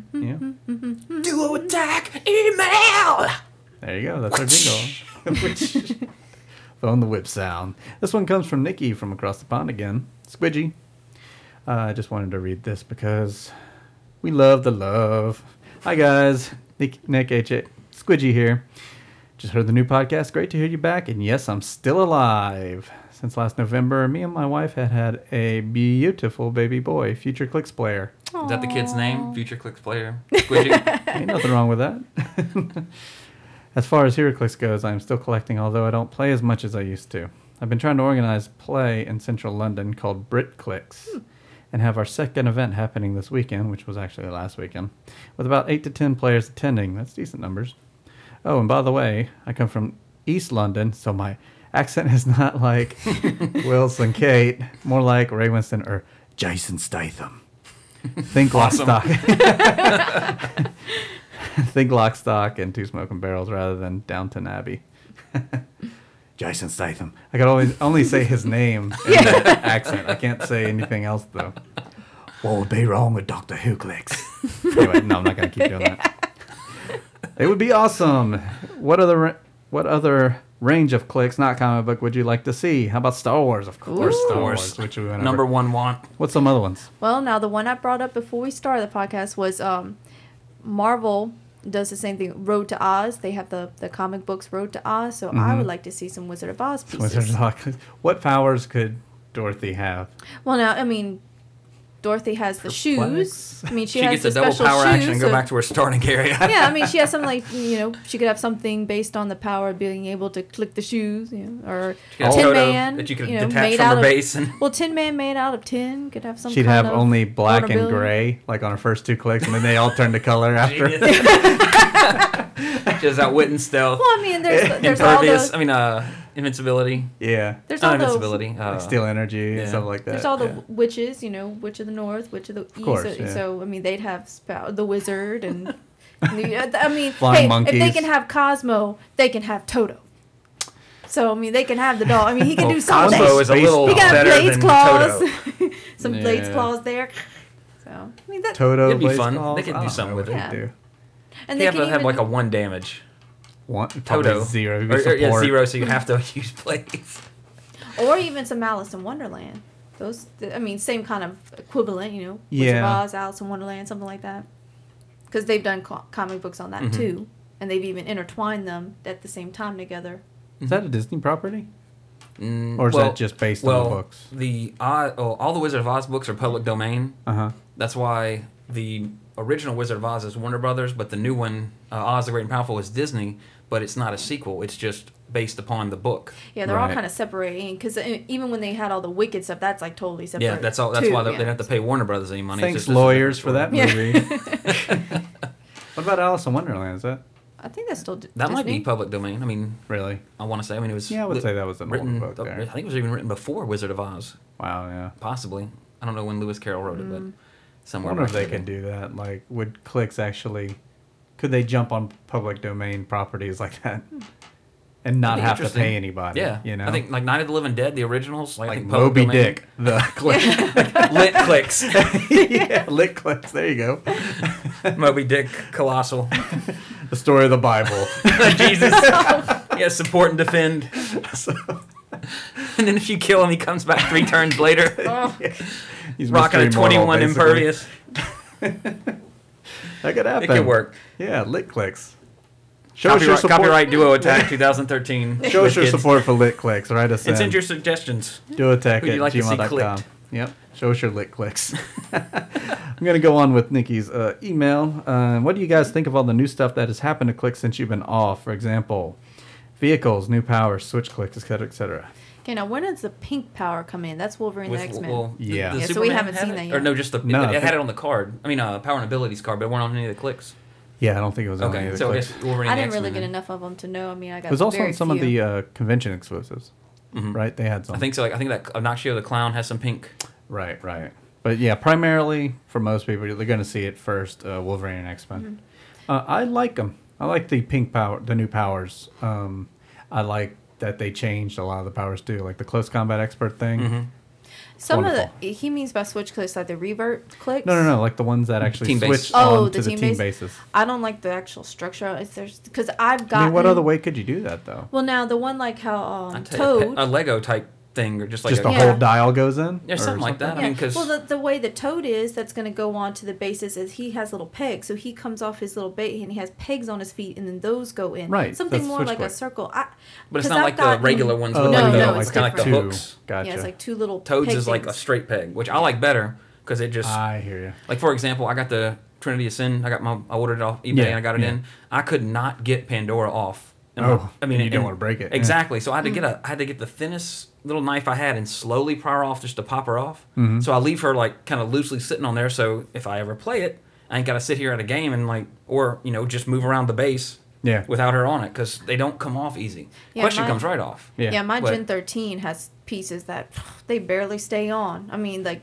Yeah. Duo attack email. There you go. That's our jingle. Which phone the whip sound. This one comes from Nikki from across the pond again. Squidgy. Uh, I just wanted to read this because we love the love. Hi guys, Nick, Nick H. Squidgy here. Just heard the new podcast. Great to hear you back. And yes, I'm still alive. Since last November, me and my wife had had a beautiful baby boy, Future Clicks player. Is that the kid's name? Future Clicks player. Squidgy. Ain't nothing wrong with that. As far as HeroClix goes, I'm still collecting, although I don't play as much as I used to. I've been trying to organize play in central London called BritClix, hmm. and have our second event happening this weekend, which was actually last weekend, with about eight to ten players attending. That's decent numbers. Oh, and by the way, I come from East London, so my accent is not like Wilson Kate, more like Ray Winston or Jason Statham. Think Awesome. Lock, Stock. Think Lock, Stock, and Two Smoking Barrels rather than Downton Abbey. Jason Statham. I could only only say his name in that accent. I can't say anything else though. What would be wrong with Doctor Who clicks? Anyway, no, I'm not gonna keep doing that. It would be awesome. What other what other range of clicks, not comic book, would you like to see? How about Star Wars? Of course, Ooh. Star Wars. Which we went Number over. one want. What's some other ones? Well, now the one I brought up before we started the podcast was um, Marvel does the same thing. Road to Oz. They have the, the comic books Road to Oz. So I would like to see some Wizard of Oz pieces. Wizard of Oz. What powers could Dorothy have? Well, now I mean, Dorothy has the shoes. Perplex. I mean, she, She, has gets the a double special power shoes, action and go so- back to her starting area. Yeah, I mean, she has something like, you know, she could have something based on the power of being able to click the shoes, you know, or She got a Tin Toto Man that you could know, detach made from out her of, base and Well, Tin Man made out of tin could have some. She'd kind have of only black and vulnerability. gray, like on her first two clicks, and then they all turn to color after. just outwit and stealth. Well, I mean, there's there's all Impervious. the I mean, uh, invincibility. Yeah. there's Not all the invincibility. Uh, Like steal energy yeah. and stuff like that. there's all the yeah. witches, you know, witch of the north, witch of the east. course, so, yeah. so I mean, they'd have spout, the wizard and. I mean, Flying hey, if monkeys. they can have Cosmo, they can have Toto. So I mean, they can have the doll. I mean, he can Well, do something. Cosmo is a Space little doll. He got better blades than claws. Toto. Some blades Yeah. claws there. So I mean that. Toto, It'd be Blaze fun. Claws, They could I do don't something know with what it. they'd Yeah. do. And You they have can to have even, like a one damage. One, probably Toto. zero. You'd Or, be or, yeah, support. zero, so you have to use blades. or even some Alice in Wonderland. Those, I mean, same kind of equivalent, you know. Wizard Yeah. of Oz, Alice in Wonderland, something like that. Because they've done co- comic books on that Mhm. too, and they've even intertwined them at the same time together. Is that a Disney property? Mm, Or is well, that just based well, on the books? The Oz, oh, all the Wizard of Oz books are public domain. Uh huh. That's why the original Wizard of Oz is Warner Brothers, but the new one, uh, Oz the Great and Powerful, is Disney. But it's not a sequel. It's just based upon the book. Yeah, they're all Right. kind of separating because even when they had all the Wicked stuff, that's like totally separate. Yeah, that's all. That's too, why they, yeah. they don't have to pay Warner Brothers any money. It's Thanks, just- it's a lawyers, for that different movie. What about Alice in Wonderland? Is that? I think that's still D- That might be Disney. public domain. I mean, Really? I want to say. I mean, it was. Yeah, I would li- say that was an written. older book there. I think it was even written before Wizard of Oz, Wow, yeah. possibly. I don't know when Lewis Carroll wrote it, but Mm. I somewhere. wonder if back they in could the do that. Like, would clicks actually, could they jump on public domain properties like that and not That'd be have to interesting. pay anybody? Yeah, you know, I think like Night of the Living Dead, the originals, like, I like think public Moby domain. Dick, the click, Lit clicks. yeah, lit clicks. There you go. Moby Dick, Colossal. The story of the Bible. Jesus. Yeah, support and defend. And then if you kill him, he comes back three turns later. He's Rocking a Mister Immortal, twenty-one basically. impervious. That could happen. It could work. Yeah, lit clicks. Show us your Copyright, support. copyright Duo Attack twenty thirteen. Show us your Kids. support for lit clicks. Write us And in. send your suggestions. Duotech Who'd you at like to see gmail dot com. clicked? Yep. Show us your lit clicks. I'm going to go on with Nikki's uh, email. Uh, what do you guys think of all the new stuff that has happened to Click since you've been off? For example, vehicles, new powers, switch clicks, et cetera, et cetera. Okay, now when does the pink power come in? That's Wolverine the With, X Men. well, the- Yeah. the Yeah, so we Superman haven't had seen it? that Or yet. no, just the No, it, I it had think- it on the card. I mean, uh, power and abilities card, but it weren't on any of the clicks. Yeah, I don't think it was on any Okay, of the so I clicks. guess Wolverine I the didn't really X-Men get then. enough of them to know. I mean, I got It was also very on some few. of the uh, convention exclusives, Mhm. right? They had some. I think so. Like, I think that Obnoxio the Clown has some pink. Right, right. But yeah, primarily for most people, they're going to see it first. Uh, Wolverine and X Men. Mm-hmm. Uh, I like them. I like the pink power, the new powers. Um, I like that they changed a lot of the powers too, like the close combat expert thing. Mm-hmm. Some of wonderful. the he means by switch clicks like the revert clicks. No, no, no, like the ones that actually Team base. switch Oh, on the to the team team base? bases. I don't like the actual structure. It's there's because I've got. I mean, what other way could you do that though? Well, now the one like how I um, tell you, Toad. a, pe- a Lego type thing, or just like Just a, the Yeah. whole dial goes in, Yeah, Or something like that. I yeah. mean, 'cause- well, the, the way the Toad is, that's going to go on to the bases is he has little pegs. So he comes off his little bait and he has pegs on his feet, and then those go in. Right, Something that's more switch like a click. circle. I, but it's 'cause not I've like the gotten- regular ones Oh, with No, like the, no, it's it's kind of like the different. hooks. Gotcha. Yeah, it's like two little. Toads peg is like a things. straight peg, which I like better because it just I hear you. like for example, I got the Trinity of Sin. I got my I ordered it off eBay Yeah, and I got it yeah. in. I could not get Pandora off. And Oh, I mean, and you don't and- wanna break it, yeah. Exactly. So I had to get Mm. a I had to get the thinnest little knife I had and slowly pry her off just to pop her off. Mhm. So I leave her like kind of loosely sitting on there. So if I ever play it, I ain't got to sit here at a game and like or you know just move around the base. Yeah. Without her on it, because they don't come off easy. Yeah, Question my- comes right off. Yeah. Yeah, my But- Gen thirteen has pieces that they barely stay on. I mean, like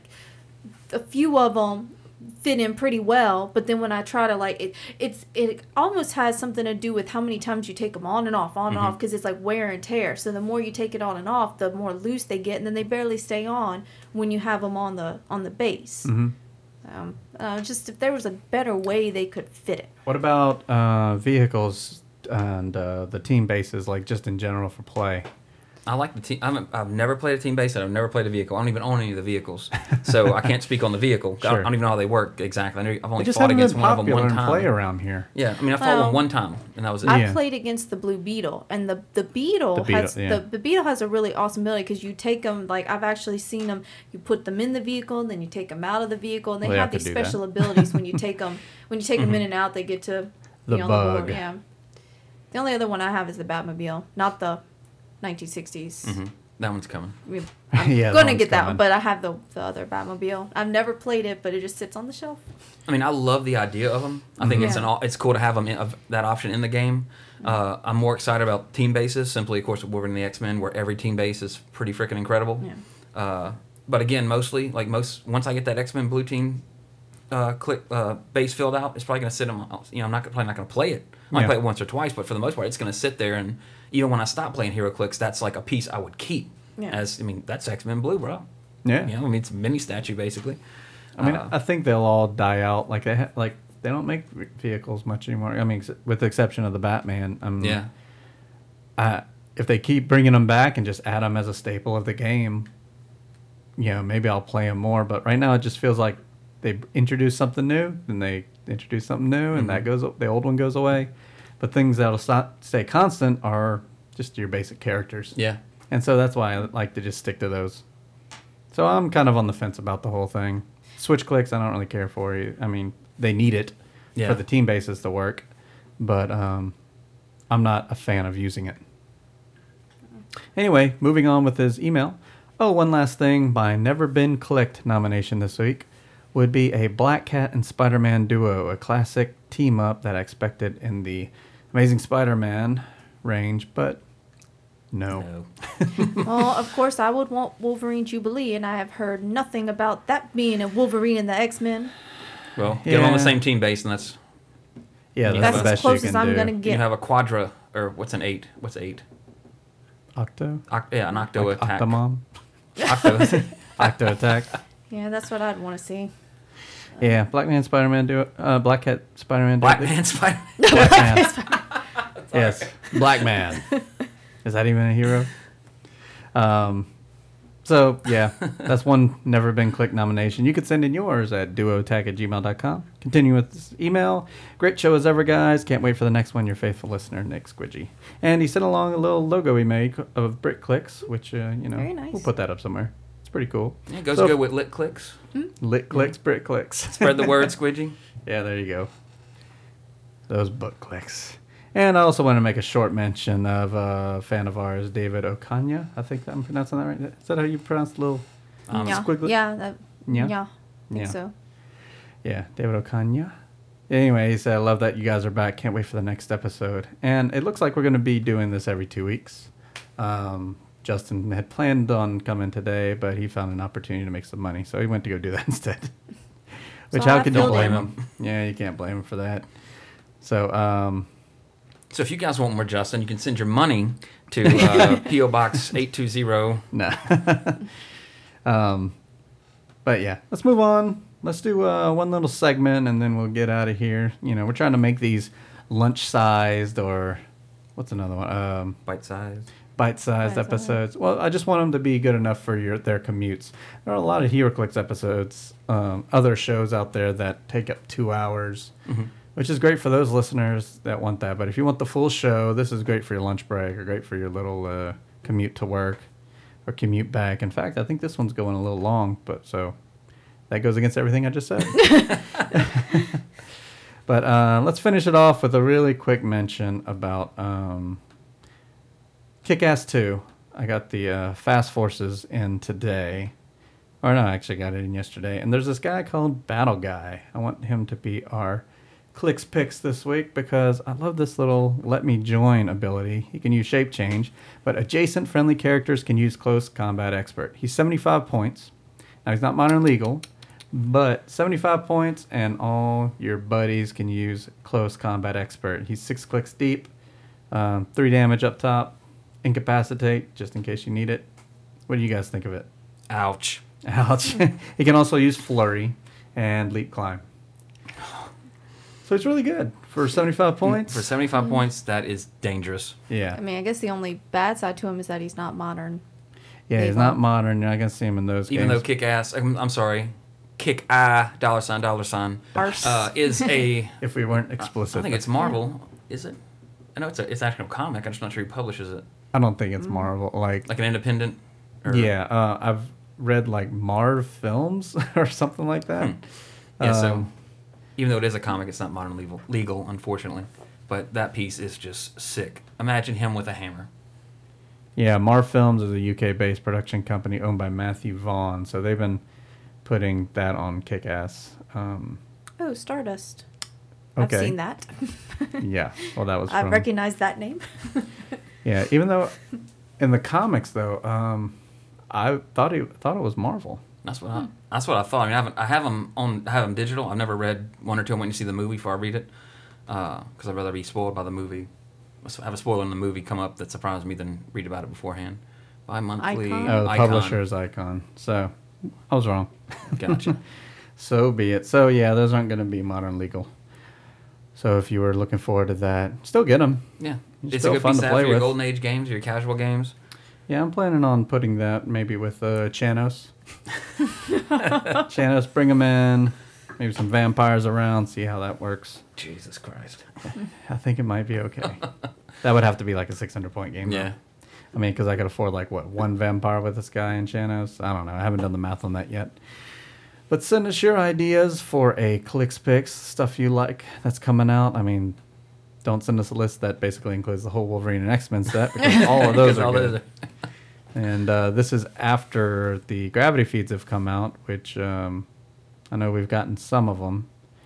a few of them fit in pretty well, but then when I try to like it, it's it almost has something to do with how many times you take them on and off, on and Mm-hmm. off, because it's like wear and tear. So the more you take it on and off, the more loose they get, and then they barely stay on when you have them on the on the base. Mhm. Um, uh, just if there was a better way they could fit it. What about uh, vehicles and uh, the team bases, like just in general for play? I like the team. I haven't, I've never played a team base and I've never played a vehicle. I don't even own any of the vehicles, so I can't speak on the vehicle. I, Sure. don't even know how they work exactly. I know, I've They only just fought haven't against been one of them popular one in time. play around here. Yeah, I mean, I fought Well, one one time, and that was it. I Yeah. played against the Blue Beetle, and the the Beetle, The Beetle, has yeah. the, the Beetle has a really awesome ability because you take them like I've actually seen them. You put them in the vehicle, and then you take them out of the vehicle, and they Well, they have have to these do that. special abilities when you take them when you take them in and out. They get to The be on bug. the board. Yeah. The only other one I have is the Batmobile, not the nineteen sixties. Mhm. That one's coming. We- I'm Yeah, that gonna one's get that coming. one, but I have the the other Batmobile. I've never played it, but it just sits on the shelf. I mean, I love the idea of them. I think it's Yeah. an au- it's cool to have them in, of that option in the game. Uh, I'm more excited about team bases, simply, of course, with Wolverine and the X-Men, where every team base is pretty freaking incredible. Yeah. Uh, but again, mostly, like most, once I get that X-Men blue team uh, click uh, base filled out, it's probably going to sit in my, you know, I'm not gonna- probably not going to play it. I might Yeah. play it once or twice, but for the most part, it's going to sit there. And even when I stop playing Hero Clicks, that's like a piece I would keep. Yeah. As I mean, that's X-Men blue, bro. Yeah. You know, I mean, it's a mini statue basically. I mean, Uh, I think they'll all die out. Like they ha- like they don't make v- vehicles much anymore. I mean, ex- with the exception of the Batman. Um, yeah. I, if they keep bringing them back and just add them as a staple of the game, you know, maybe I'll play them more. But right now, it just feels like they introduce something new, then they introduce something new, and that goes the old one goes away. But things that'll st- stay constant are just your basic characters. Yeah. And so that's why I like to just stick to those. So I'm kind of on the fence about the whole thing. Switch clicks, I don't really care for. I mean, they need it Yeah. for the team bases to work, but um, I'm not a fan of using it. Anyway, moving on with his email. Oh, one last thing. My Never Been Clicked nomination this week would be a Black Cat and Spider-Man duo, a classic team-up that I expected in the Amazing Spider-Man range, but no. No. Well, of course, I would want Wolverine Jubilee, and I have heard nothing about that being a Wolverine in the X-Men. Well, get them on the Yeah. same team base, and that's Yeah, You that's have the a- That's best as close you as can I'm do. gonna you get. have a quadra, or what's an eight? What's eight? Octo? Oct- yeah, an octo Like attack. Octomom? Octo. Octo attack. Yeah, that's what I'd want to see. Yeah, Black Man Spider-Man do it. Uh, Black Cat Spider-Man do Black it. Man Spider. Black Man. Yes, Black Man. Is that even a hero? Um, so, yeah, that's one never been clicked nomination. You could send in yours at duoattack at gmail dot com. Continue with this email. Great show as ever, guys. Can't wait for the next one. Your faithful listener, Nick Squidgy. And he sent along a little logo he made of Brick Clicks, which, uh, you know, Very nice. we'll put that up somewhere. It's pretty cool. Yeah, it goes So- good with lit clicks. Lit clicks, brick clicks. Spread the word, Squidgy. Yeah, there you go. Those book clicks. And I also want to make a short mention of a fan of ours, David Okanya. I think I'm pronouncing that right. Is that how you pronounce the little... Um, yeah, squiggly- yeah, that, Yeah? yeah, I think Yeah. so. Yeah, David Okanya. Anyway, he said, I love that you guys are back. Can't wait for the next episode. And it looks like we're going to be doing this every two weeks. Um, Justin had planned on coming today, but he found an opportunity to make some money. So he went to go do that instead. Which, So how I can you filled blame in. him? Yeah, you can't blame him for that. So, um... So if you guys want more Justin, you can send your money to uh, P O Box eight two zero. No. um, but yeah, let's move on. Let's do uh, one little segment and then we'll get out of here. You know, we're trying to make these lunch-sized or what's another one? Um, Bite size. bite-sized Bite-sized. episodes. Well, I just want them to be good enough for your their commutes. There are a lot of HeroClix episodes, um, other shows out there that take up two hours, which is great for those listeners that want that. But if you want the full show, this is great for your lunch break or great for your little uh, commute to work or commute back. In fact, I think this one's going a little long, but so that goes against everything I just said. But uh, let's finish it off with a really quick mention about um, Kick-Ass two. I got the uh, Fast Forces in today. Or no, I actually got it in yesterday. And there's this guy called Battle Guy. I want him to be our Clicks Picks this week because I love this little Let Me Join ability. He can use Shape Change, but adjacent friendly characters can use Close Combat Expert. He's seventy-five points. Now, he's not Modern Legal, but seventy-five points and all your buddies can use Close Combat Expert. He's six clicks deep, um, three damage up top, Incapacitate, just in case you need it. What do you guys think of it? Ouch. Ouch. He can also use Flurry and Leap Climb. So it's really good for seventy-five points. For seventy-five points, that is dangerous. Yeah. I mean, I guess the only bad side to him is that he's not modern. Yeah, he's Legal. not modern. You're not going to see him in those Even games. though kick ass, I'm, I'm sorry, kick I dollar sign dollar sign Arse. uh, is a. if we weren't explicit. I think it's Marvel. Is it? I know it's a it's actually a comic. I'm just not sure who publishes it. I don't think it's Marvel. Like, Like an independent. Or, yeah, uh, I've read like Marv films or something like that. Yeah. So Um, even though it is a comic, it's not modern legal, legal, unfortunately. But that piece is just sick. Imagine him with a hammer. Yeah, Marv Films is a U K-based production company owned by Matthew Vaughn, so they've been putting that on Kick-Ass. Um, Oh, Stardust. Okay. I've seen that. yeah, well, that was I from... recognize that name. Yeah, even though in the comics, though, um, I thought he thought it was Marvel. That's what I. That's what I thought. I mean, I haven't. I have them on. I have them digital. I've never read one or two. I'm waiting to see the movie before I read it, because I'd rather be spoiled by the movie. Have a spoiler in the movie come up that surprised me than read about it beforehand. Bi-monthly. Icon. Oh, the Icon. publisher's Icon. So I was wrong. Gotcha. So be it. So yeah, those aren't going to be modern legal. So if you were looking forward to that, still get them. Yeah, It's it's still a good fun piece to to play have for your with. golden age games, your casual games. Yeah, I'm planning on putting that maybe with uh, Chanos. Chanos, bring them in. Maybe some vampires around. See how that works. Jesus Christ. I think it might be okay. That would have to be like a six hundred point game. though. Yeah. I mean, because I could afford like what one vampire with this guy in Chanos. I don't know. I haven't done the math on that yet. But send us your ideas for a Clicks Picks, stuff you like that's coming out. I mean, don't send us a list that basically includes the whole Wolverine and X-Men set because all of those 'Cause are all good. those And uh, this is after the Gravity feeds have come out, which um, I know we've gotten some of them.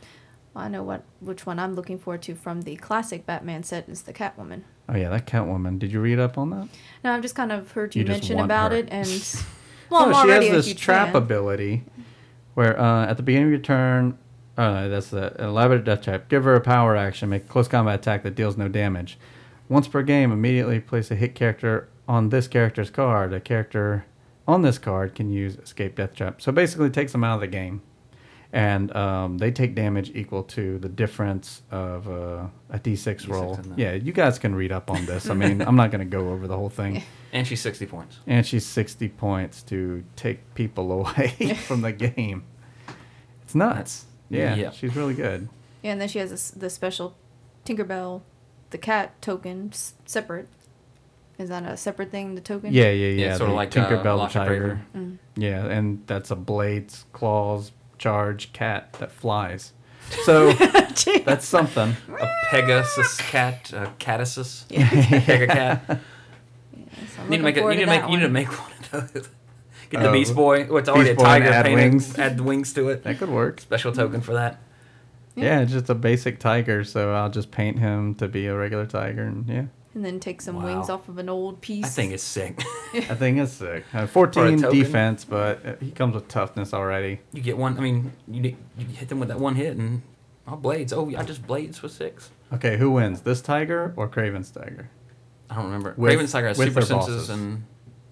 I know what which one I'm looking forward to from the classic Batman set is the Catwoman. Oh yeah, that Catwoman. Did you read up on that? No, I've just kind of heard you, You just mention want about her. it, and well, I'm no, she already has a this huge trap fan. ability where uh, at the beginning of your turn, uh, that's the elaborate death trap. Give her a power action, make a close combat attack that deals no damage. Once per game, immediately place a hit character on this character's card. A character on this card can use escape death trap. So basically, it takes them out of the game, and um, they take damage equal to the difference of uh, a D six roll. in that. Yeah, you guys can read up on this. I mean, I'm not going to go over the whole thing. And she's sixty points. And she's sixty points to take people away from the game. It's nuts. Yeah, yeah. she's really good. Yeah, and then she has this, the special Tinkerbell, the cat token s- separate. Is that a separate thing? The token? Yeah, yeah, yeah. Yeah, sort of the like, uh, Tinkerbell the Lasha Tiger. Craven. Mm. Yeah, and that's a blades, claws, charge cat that flies. So that's something. A Pegasus cat, a Catasus. Yeah. Pega cat. So I'm You need to looking make it. forward You need to to make. that You need to one. make one of those. Get the Oh, Beast Boy. Oh, it's already Beast a Boy and tiger add painted. wings. Add wings to it. That could work. Special token for that. Yeah, it's just a basic tiger, so I'll just paint him to be a regular tiger, and yeah. And then take some Wow. wings off of an old piece. I think it's sick. I think it's sick. Uh, fourteen token. defense, but uh, he comes with toughness already. You get one. I mean, you, need- you hit them with that one hit, and oh, blades. Oh, I just blades for six. Okay, who wins, this tiger or Craven's tiger? I don't remember. With- Raven's Tiger has with super their senses bosses. and.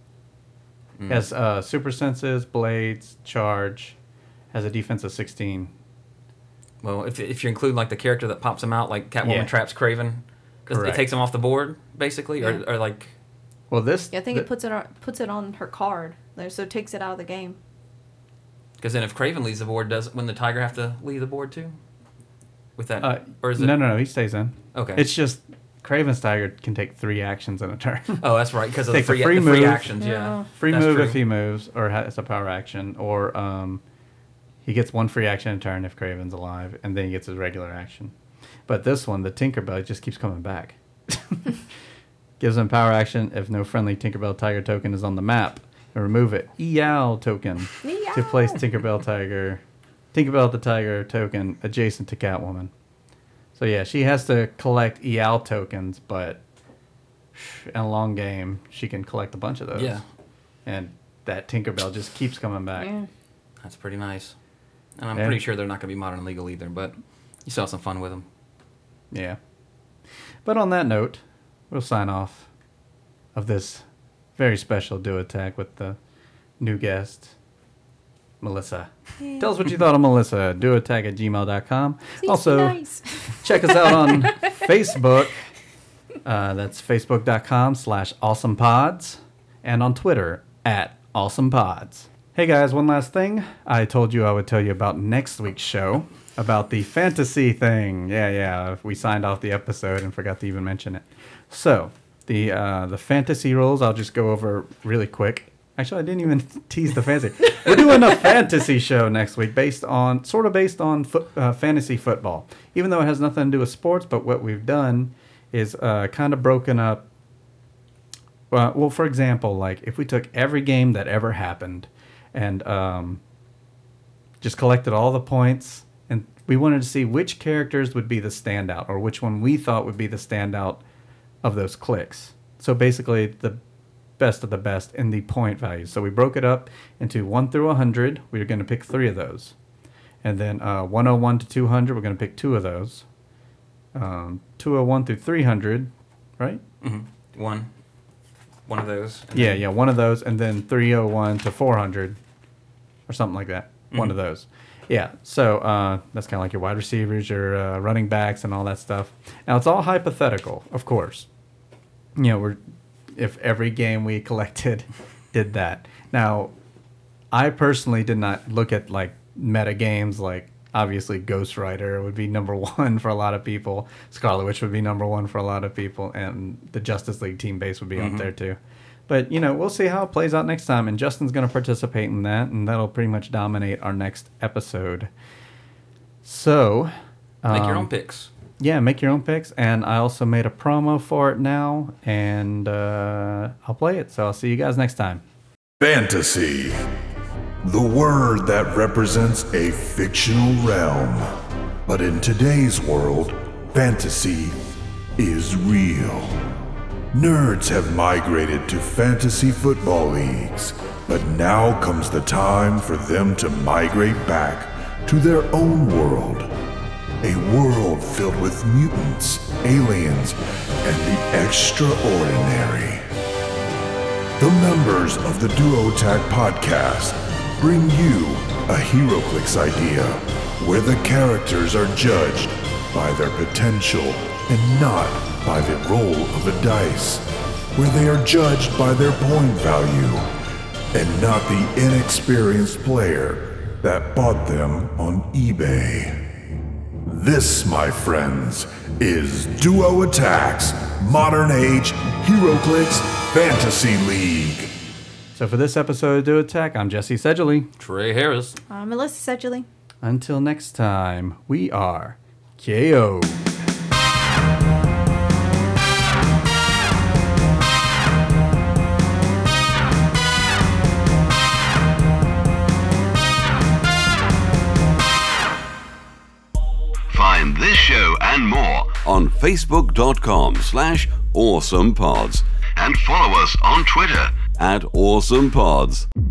Mm. Has uh, super senses, blades, charge, has a defense of sixteen. Well, if if you include like the character that pops him out, like Catwoman Yeah. traps Craven, because it Correct. takes him off the board basically, Yeah. or, or like. Well, this... Yeah, I think th- it puts it on puts it on her card, like, so it takes it out of the game. Because then if Craven leaves the board, does when the Tiger have to leave the board too? With that, Uh, or is it? no, no, no, he stays in. Okay. It's just Craven's tiger can take three actions in a turn. Oh, that's right, because of the Takes a free, free the free move. actions. Yeah, Yeah. Free That's move true. if he moves, or has a power action, or um, he gets one free action in turn if Craven's alive, and then he gets his regular action. But this one, the Tinkerbell, just keeps coming back. Gives him power action if no friendly Tinkerbell Tiger token is on the map. And remove it. Eow token to Meow. place Tinkerbell Tiger, Tinkerbell the Tiger token adjacent to Catwoman. So yeah, she has to collect Eow tokens, but in a long game, she can collect a bunch of those. Yeah. And that Tinkerbell just keeps coming back. Yeah. That's pretty nice. And I'm Yeah. pretty sure they're not going to be modern legal either, but you still have some fun with them. Yeah. But on that note, we'll sign off of this very special Do Attack with the new guest, Melissa. Tell us what you thought of Melissa. Do attack at gmail dot com. Seems Also, nice. check us out on Facebook. Uh, that's facebook.com slash awesomepods. And on Twitter at awesomepods. Hey guys, one last thing. I told you I would tell you about next week's show. About the fantasy thing. Yeah, yeah. We signed off the episode and forgot to even mention it. So, the uh, the fantasy rules, I'll just go over really quick. Actually, I didn't even tease the fantasy. We're doing a fantasy show next week based on, sort of based on foot, uh, fantasy football. Even though it has nothing to do with sports, but what we've done is uh, kind of broken up. Uh, well, for example, like if we took every game that ever happened and um, just collected all the points, and we wanted to see which characters would be the standout or which one we thought would be the standout of those clicks. So basically the best of the best in the point values. So we broke it up into one through one hundred. We were going to pick three of those. And then uh, one oh one to two hundred, we're going to pick two of those. Um, two oh one through three hundred, right? Mm-hmm. One. One of those. and Yeah, then- yeah, one of those. And then three oh one to four hundred or something like that. One of Mhm. those. Yeah, so uh, that's kind of like your wide receivers, your uh, running backs, and all that stuff. Now, it's all hypothetical, of course. You know, we're if every game we collected did that. Now, I personally did not look at, like, meta games. Like, obviously, Ghost Rider would be number one for a lot of people. Scarlet Witch would be number one for a lot of people. And the Justice League team base would be up Mhm. there, too. But, you know, we'll see how it plays out next time. And Justin's going to participate in that. And that'll pretty much dominate our next episode. So... Make your um, own picks. Yeah, make your own picks. And I also made a promo for it now. And uh, I'll play it. So I'll see you guys next time. Fantasy. The word that represents a fictional realm. But in today's world, fantasy is real. Nerds have migrated to fantasy football leagues, but now comes the time for them to migrate back to their own world. A world filled with mutants, aliens, and the extraordinary. The members of the Duo-Tac podcast bring you a HeroClix idea where the characters are judged by their potential and not by the roll of a dice, where they are judged by their point value and not the inexperienced player that bought them on eBay. This, my friends, is Duo Attacks Modern Age HeroClix Fantasy League. So for this episode of Duo Attack, I'm Jesse Sedgley. Trey Harris. I'm Melissa Sedgley. Until next time, we are K O. Find this show and more on facebook.com slash awesomepods and follow us on Twitter at awesomepods.